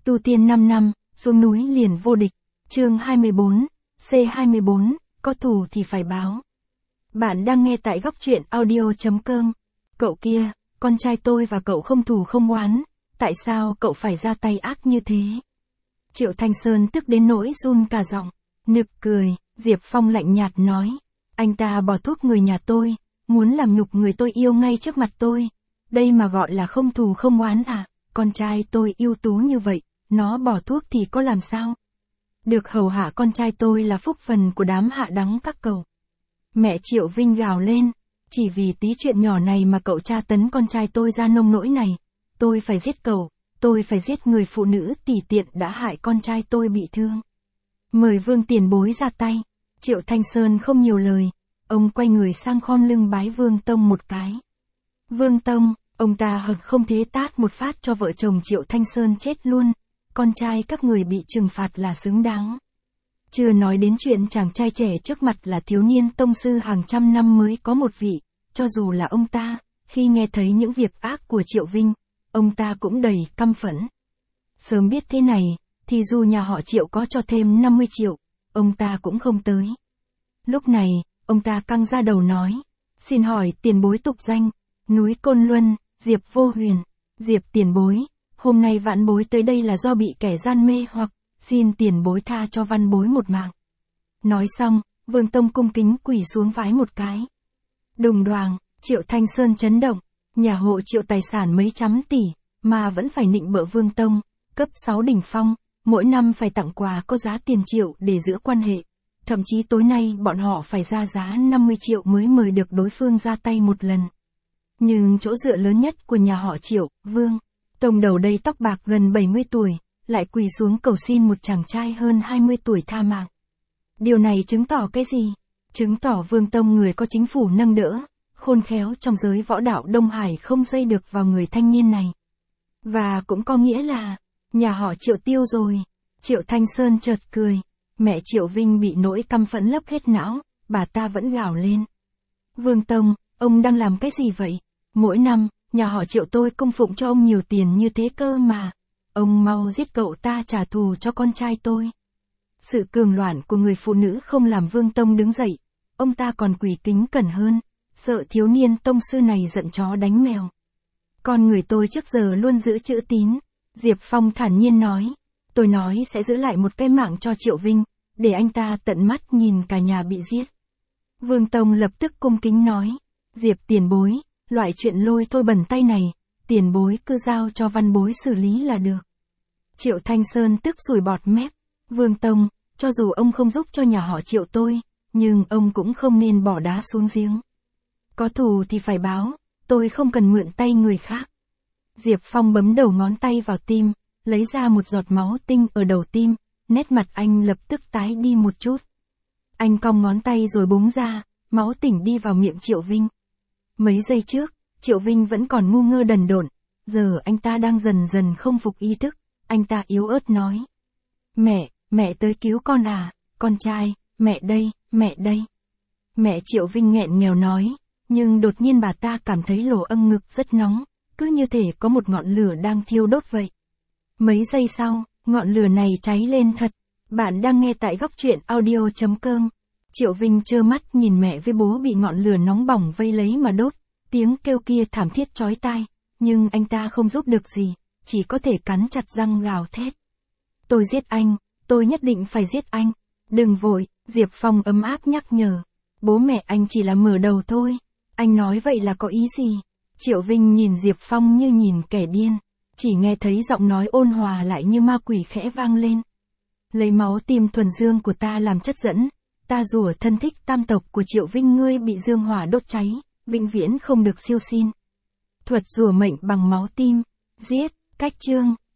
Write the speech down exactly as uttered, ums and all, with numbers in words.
Tu tiên năm năm, xuống núi liền vô địch. Chương hai mươi bốn, C hai mươi bốn, có thù thì phải báo. Bạn đang nghe tại góc truyện audio.com. Cậu kia, con trai tôi và cậu không thù không oán, tại sao cậu phải ra tay ác như thế? Triệu Thanh Sơn tức đến nỗi run cả giọng, nực cười, Diệp Phong lạnh nhạt nói, anh ta bỏ thuốc người nhà tôi, muốn làm nhục người tôi yêu ngay trước mặt tôi. Đây mà gọi là không thù không oán à? Con trai tôi ưu tú như vậy, nó bỏ thuốc thì có làm sao? Được hầu hạ con trai tôi là phúc phần của đám hạ đắng các cậu. Mẹ Triệu Vinh gào lên, chỉ vì tí chuyện nhỏ này mà cậu tra tấn con trai tôi ra nông nỗi này. Tôi phải giết cậu, tôi phải giết người phụ nữ tỉ tiện đã hại con trai tôi bị thương. Mời Vương tiền bối ra tay. Triệu Thanh Sơn không nhiều lời, ông quay người sang khom lưng bái Vương Tông một cái. Vương Tông, ông ta hận không thế tát một phát cho vợ chồng Triệu Thanh Sơn chết luôn. Con trai các người bị trừng phạt là xứng đáng. Chưa nói đến chuyện chàng trai trẻ trước mặt là thiếu niên tông sư hàng trăm năm mới có một vị, cho dù là ông ta, khi nghe thấy những việc ác của Triệu Vinh, ông ta cũng đầy căm phẫn. Sớm biết thế này, thì dù nhà họ Triệu có cho thêm năm mươi triệu, ông ta cũng không tới. Lúc này, ông ta căng ra đầu nói, xin hỏi tiền bối tục danh, núi Côn Luân, Diệp Vô Huyền. Diệp tiền bối, hôm nay vãn bối tới đây là do bị kẻ gian mê hoặc, xin tiền bối tha cho văn bối một mạng. Nói xong, Vương Tông cung kính quỳ xuống vái một cái. Đùng đoàng, Triệu Thanh Sơn chấn động, nhà hộ Triệu tài sản mấy trăm tỷ, mà vẫn phải nịnh bợ Vương Tông, cấp sáu đỉnh phong, mỗi năm phải tặng quà có giá tiền triệu để giữ quan hệ. Thậm chí tối nay bọn họ phải ra giá năm mươi triệu mới mời được đối phương ra tay một lần. Nhưng chỗ dựa lớn nhất của nhà họ Triệu, Vương Tông đầu đây tóc bạc gần bảy mươi tuổi, lại quỳ xuống cầu xin một chàng trai hơn hai mươi tuổi tha mạng. Điều này chứng tỏ cái gì? Chứng tỏ Vương Tông người có chính phủ nâng đỡ, khôn khéo trong giới võ đạo Đông Hải không dây được vào người thanh niên này. Và cũng có nghĩa là, nhà họ Triệu tiêu rồi. Triệu Thanh Sơn chợt cười, mẹ Triệu Vinh bị nỗi căm phẫn lấp hết não, bà ta vẫn gào lên. Vương Tông, ông đang làm cái gì vậy? Mỗi năm, nhà họ Triệu tôi cung phụng cho ông nhiều tiền như thế cơ mà. Ông mau giết cậu ta trả thù cho con trai tôi. Sự cường loạn của người phụ nữ không làm Vương Tông đứng dậy. Ông ta còn quỳ kính cẩn hơn, sợ thiếu niên tông sư này giận chó đánh mèo. Con người tôi trước giờ luôn giữ chữ tín. Diệp Phong thản nhiên nói. Tôi nói sẽ giữ lại một cái mạng cho Triệu Vinh, để anh ta tận mắt nhìn cả nhà bị giết. Vương Tông lập tức cung kính nói. Diệp tiền bối, loại chuyện lôi thôi bẩn tay này, tiền bối cứ giao cho văn bối xử lý là được. Triệu Thanh Sơn tức sủi bọt mép. Vương Tông, cho dù ông không giúp cho nhà họ Triệu tôi, nhưng ông cũng không nên bỏ đá xuống giếng. Có thù thì phải báo, tôi không cần mượn tay người khác. Diệp Phong bấm đầu ngón tay vào tim, lấy ra một giọt máu tinh ở đầu tim, nét mặt anh lập tức tái đi một chút. Anh cong ngón tay rồi búng ra, máu tỉnh đi vào miệng Triệu Vinh. Mấy giây trước, Triệu Vinh vẫn còn ngu ngơ đần độn, giờ anh ta đang dần dần không phục ý thức, anh ta yếu ớt nói. Mẹ, mẹ tới cứu con à, con trai, mẹ đây, mẹ đây. Mẹ Triệu Vinh nghẹn ngào nói, nhưng đột nhiên bà ta cảm thấy lỗ âm ngực rất nóng, cứ như thể có một ngọn lửa đang thiêu đốt vậy. Mấy giây sau, ngọn lửa này cháy lên thật. Bạn đang nghe tại góc truyện audio.com. Triệu Vinh trơ mắt nhìn mẹ với bố bị ngọn lửa nóng bỏng vây lấy mà đốt, tiếng kêu kia thảm thiết chói tai, nhưng anh ta không giúp được gì, chỉ có thể cắn chặt răng gào thét. Tôi giết anh, tôi nhất định phải giết anh. Đừng vội, Diệp Phong ấm áp nhắc nhở. Bố mẹ anh chỉ là mở đầu thôi. Anh nói vậy là có ý gì? Triệu Vinh nhìn Diệp Phong như nhìn kẻ điên, chỉ nghe thấy giọng nói ôn hòa lại như ma quỷ khẽ vang lên. Lấy máu tim thuần dương của ta làm chất dẫn, ta rủa thân thích tam tộc của Triệu Vinh ngươi bị dương hỏa đốt cháy, vĩnh viễn không được siêu xin. Thuật rủa mệnh bằng máu tim, giết, cách chương.